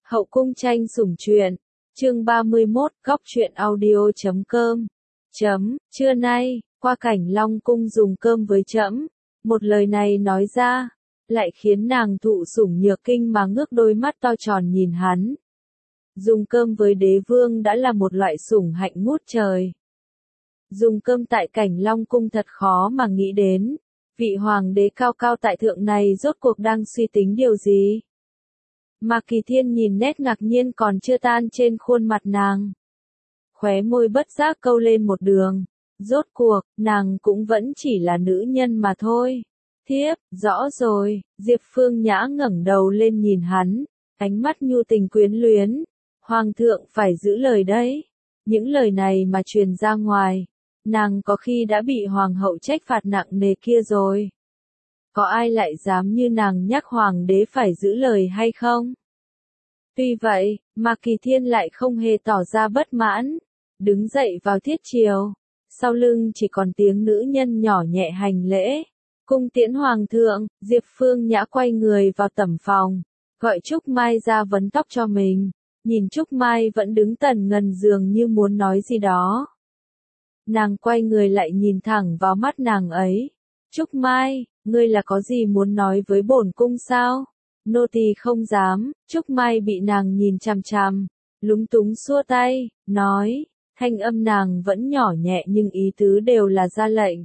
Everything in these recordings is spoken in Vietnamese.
Hậu cung tranh sủng truyện, chương 31, góc truyện audio.com. Trưa nay, qua cảnh Long cung dùng cơm với trẫm, một lời này nói ra, lại khiến nàng thụ sủng nhược kinh mà ngước đôi mắt to tròn nhìn hắn. Dùng cơm với đế vương đã là một loại sủng hạnh ngút trời. Dùng cơm tại cảnh Long cung thật khó mà nghĩ đến, vị hoàng đế cao cao tại thượng này rốt cuộc đang suy tính điều gì? Mạc Kỳ Thiên nhìn nét ngạc nhiên còn chưa tan trên khuôn mặt nàng. Khóe môi bất giác câu lên một đường. Rốt cuộc, nàng cũng vẫn chỉ là nữ nhân mà thôi. Thiếp, rõ rồi, Diệp Phương Nhã ngẩng đầu lên nhìn hắn, ánh mắt nhu tình quyến luyến. Hoàng thượng phải giữ lời đấy. Những lời này mà truyền ra ngoài, nàng có khi đã bị hoàng hậu trách phạt nặng nề kia rồi. Có ai lại dám như nàng nhắc hoàng đế phải giữ lời hay không? Tuy vậy, Mạc Kỳ Thiên lại không hề tỏ ra bất mãn. Đứng dậy vào thiết triều. Sau lưng chỉ còn tiếng nữ nhân nhỏ nhẹ hành lễ. Cung tiễn hoàng thượng, Diệp Phương Nhã quay người vào tẩm phòng. Gọi Trúc Mai ra vấn tóc cho mình. Nhìn Trúc Mai vẫn đứng tần ngần dường như muốn nói gì đó. Nàng quay người lại nhìn thẳng vào mắt nàng ấy. Trúc Mai, ngươi là có gì muốn nói với bổn cung sao? Nô tỳ không dám. Trúc Mai bị nàng nhìn chằm chằm, lúng túng xua tay, nói, thanh âm nàng vẫn nhỏ nhẹ nhưng ý tứ đều là ra lệnh.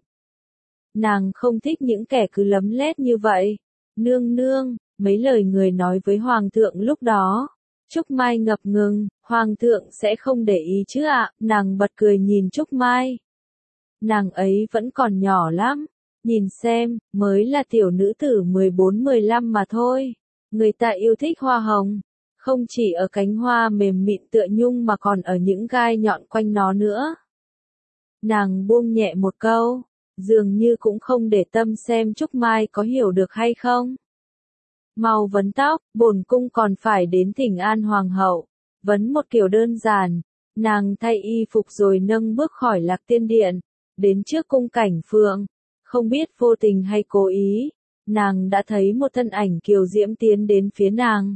Nàng không thích những kẻ cứ lấm lét như vậy. Nương nương, mấy lời người nói với hoàng thượng lúc đó. Trúc Mai ngập ngừng, hoàng thượng sẽ không để ý chứ ạ? Nàng bật cười nhìn Trúc Mai. Nàng ấy vẫn còn nhỏ lắm. Nhìn xem, mới là tiểu nữ tử 14-15 mà thôi. Người ta yêu thích hoa hồng, không chỉ ở cánh hoa mềm mịn tựa nhung mà còn ở những gai nhọn quanh nó nữa. Nàng buông nhẹ một câu, dường như cũng không để tâm xem Trúc Mai có hiểu được hay không. Mau vấn tóc, bổn cung còn phải đến thỉnh an hoàng hậu. Vấn một kiểu đơn giản, nàng thay y phục rồi nâng bước khỏi Lạc Tiên Điện, đến trước cung cảnh Phượng. Không biết vô tình hay cố ý, nàng đã thấy một thân ảnh kiều diễm tiến đến phía nàng.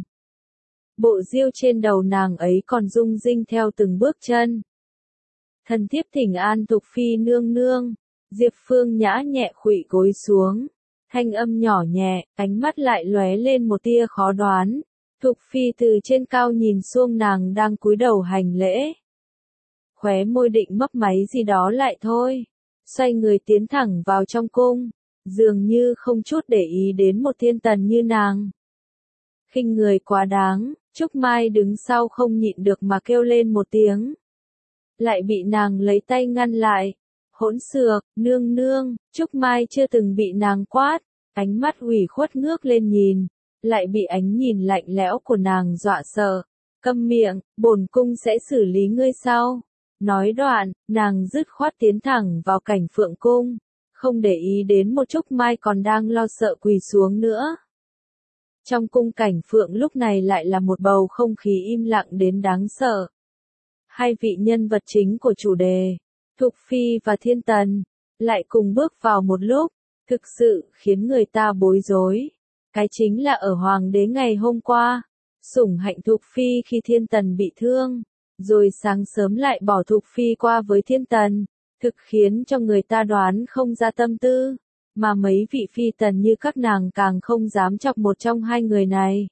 Bộ diêu trên đầu nàng ấy còn rung rinh theo từng bước chân. Thần thiếp thỉnh an Thục Phi nương nương. Diệp Phương Nhã nhẹ khuỵu gối xuống, thanh âm nhỏ nhẹ, ánh mắt lại lóe lên một tia khó đoán. Thục Phi từ trên cao nhìn xuống nàng đang cúi đầu hành lễ. Khóe môi định mấp máy gì đó lại thôi. Xoay người tiến thẳng vào trong cung, dường như không chút để ý đến một thiên tần như nàng. Khinh người quá đáng, Trúc Mai đứng sau không nhịn được mà kêu lên một tiếng. Lại bị nàng lấy tay ngăn lại. Hỗn xược, nương nương, Trúc Mai chưa từng bị nàng quát, ánh mắt ủy khuất ngước lên nhìn, lại bị ánh nhìn lạnh lẽo của nàng dọa sợ. Câm miệng, bổn cung sẽ xử lý ngươi sau. Nói đoạn, nàng dứt khoát tiến thẳng vào cảnh Phượng cung, không để ý đến một Trúc Mai còn đang lo sợ quỳ xuống nữa. Trong cung cảnh Phượng lúc này lại là một bầu không khí im lặng đến đáng sợ. Hai vị nhân vật chính của chủ đề, Thục Phi và Thiên Tần, lại cùng bước vào một lúc, thực sự khiến người ta bối rối. Cái chính là ở hoàng đế ngày hôm qua, sủng hạnh Thục Phi khi Thiên Tần bị thương. Rồi sáng sớm lại bỏ Thục Phi qua với Thiên Tần, thực khiến cho người ta đoán không ra tâm tư, mà mấy vị phi tần như các nàng càng không dám chọc một trong hai người này.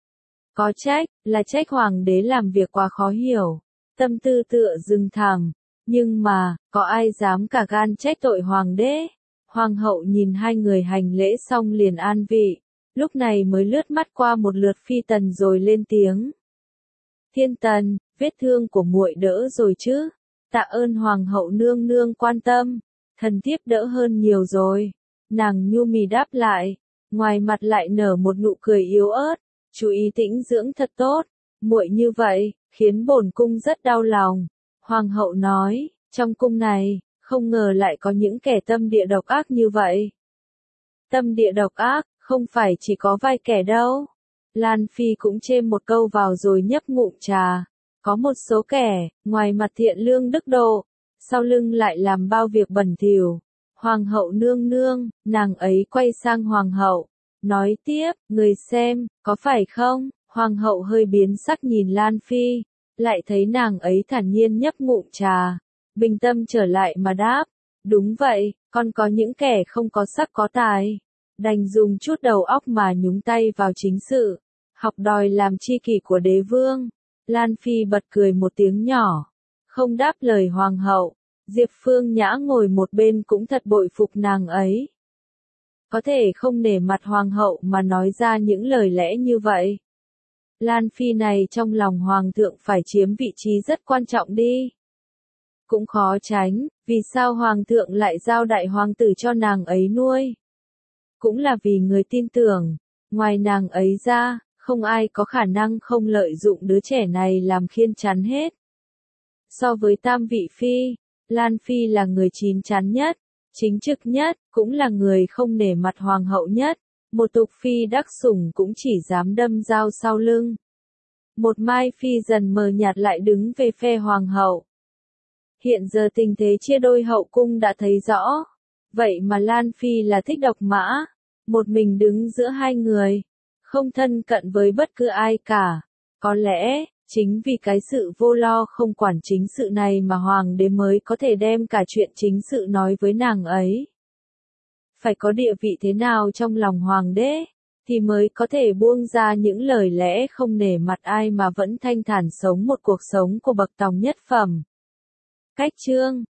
Có trách, là trách hoàng đế làm việc quá khó hiểu, tâm tư tựa rừng thẳm, nhưng mà, có ai dám cả gan trách tội hoàng đế? Hoàng hậu nhìn hai người hành lễ xong liền an vị, lúc này mới lướt mắt qua một lượt phi tần rồi lên tiếng. Thiên Tần, vết thương của muội đỡ rồi chứ? Tạ ơn hoàng hậu nương nương quan tâm, thần thiếp đỡ hơn nhiều rồi. Nàng nhu mì đáp lại, ngoài mặt lại nở một nụ cười yếu ớt, chú ý tĩnh dưỡng thật tốt. Muội như vậy, khiến bổn cung rất đau lòng. Hoàng hậu nói, trong cung này, không ngờ lại có những kẻ tâm địa độc ác như vậy. Tâm địa độc ác, không phải chỉ có vài kẻ đâu. Lan Phi cũng chêm một câu vào rồi nhấp ngụm trà. Có một số kẻ, ngoài mặt thiện lương đức độ, sau lưng lại làm bao việc bẩn thỉu. Hoàng hậu nương nương, nàng ấy quay sang hoàng hậu, nói tiếp, người xem, có phải không? Hoàng hậu hơi biến sắc nhìn Lan Phi, lại thấy nàng ấy thản nhiên nhấp ngụm trà, bình tâm trở lại mà đáp, đúng vậy, con có những kẻ không có sắc có tài, đành dùng chút đầu óc mà nhúng tay vào chính sự, học đòi làm tri kỷ của đế vương. Lan Phi bật cười một tiếng nhỏ, không đáp lời hoàng hậu. Diệp Phương Nhã ngồi một bên cũng thật bội phục nàng ấy. Có thể không nể mặt hoàng hậu mà nói ra những lời lẽ như vậy. Lan Phi này trong lòng hoàng thượng phải chiếm vị trí rất quan trọng đi. Cũng khó tránh, vì sao hoàng thượng lại giao đại hoàng tử cho nàng ấy nuôi. Cũng là vì người tin tưởng, ngoài nàng ấy ra, không ai có khả năng không lợi dụng đứa trẻ này làm khiên chắn hết. So với tam vị phi, Lan Phi là người chín chắn nhất, chính trực nhất, cũng là người không nể mặt hoàng hậu nhất. Một tục phi đắc sủng cũng chỉ dám đâm dao sau lưng. Một Mai Phi dần mờ nhạt lại đứng về phe hoàng hậu. Hiện giờ tình thế chia đôi hậu cung đã thấy rõ. Vậy mà Lan Phi là thích độc mã, một mình đứng giữa hai người, không thân cận với bất cứ ai cả. Có lẽ, chính vì cái sự vô lo không quản chính sự này mà hoàng đế mới có thể đem cả chuyện chính sự nói với nàng ấy. Phải có địa vị thế nào trong lòng hoàng đế, thì mới có thể buông ra những lời lẽ không nể mặt ai mà vẫn thanh thản sống một cuộc sống của bậc tòng nhất phẩm. Cách chương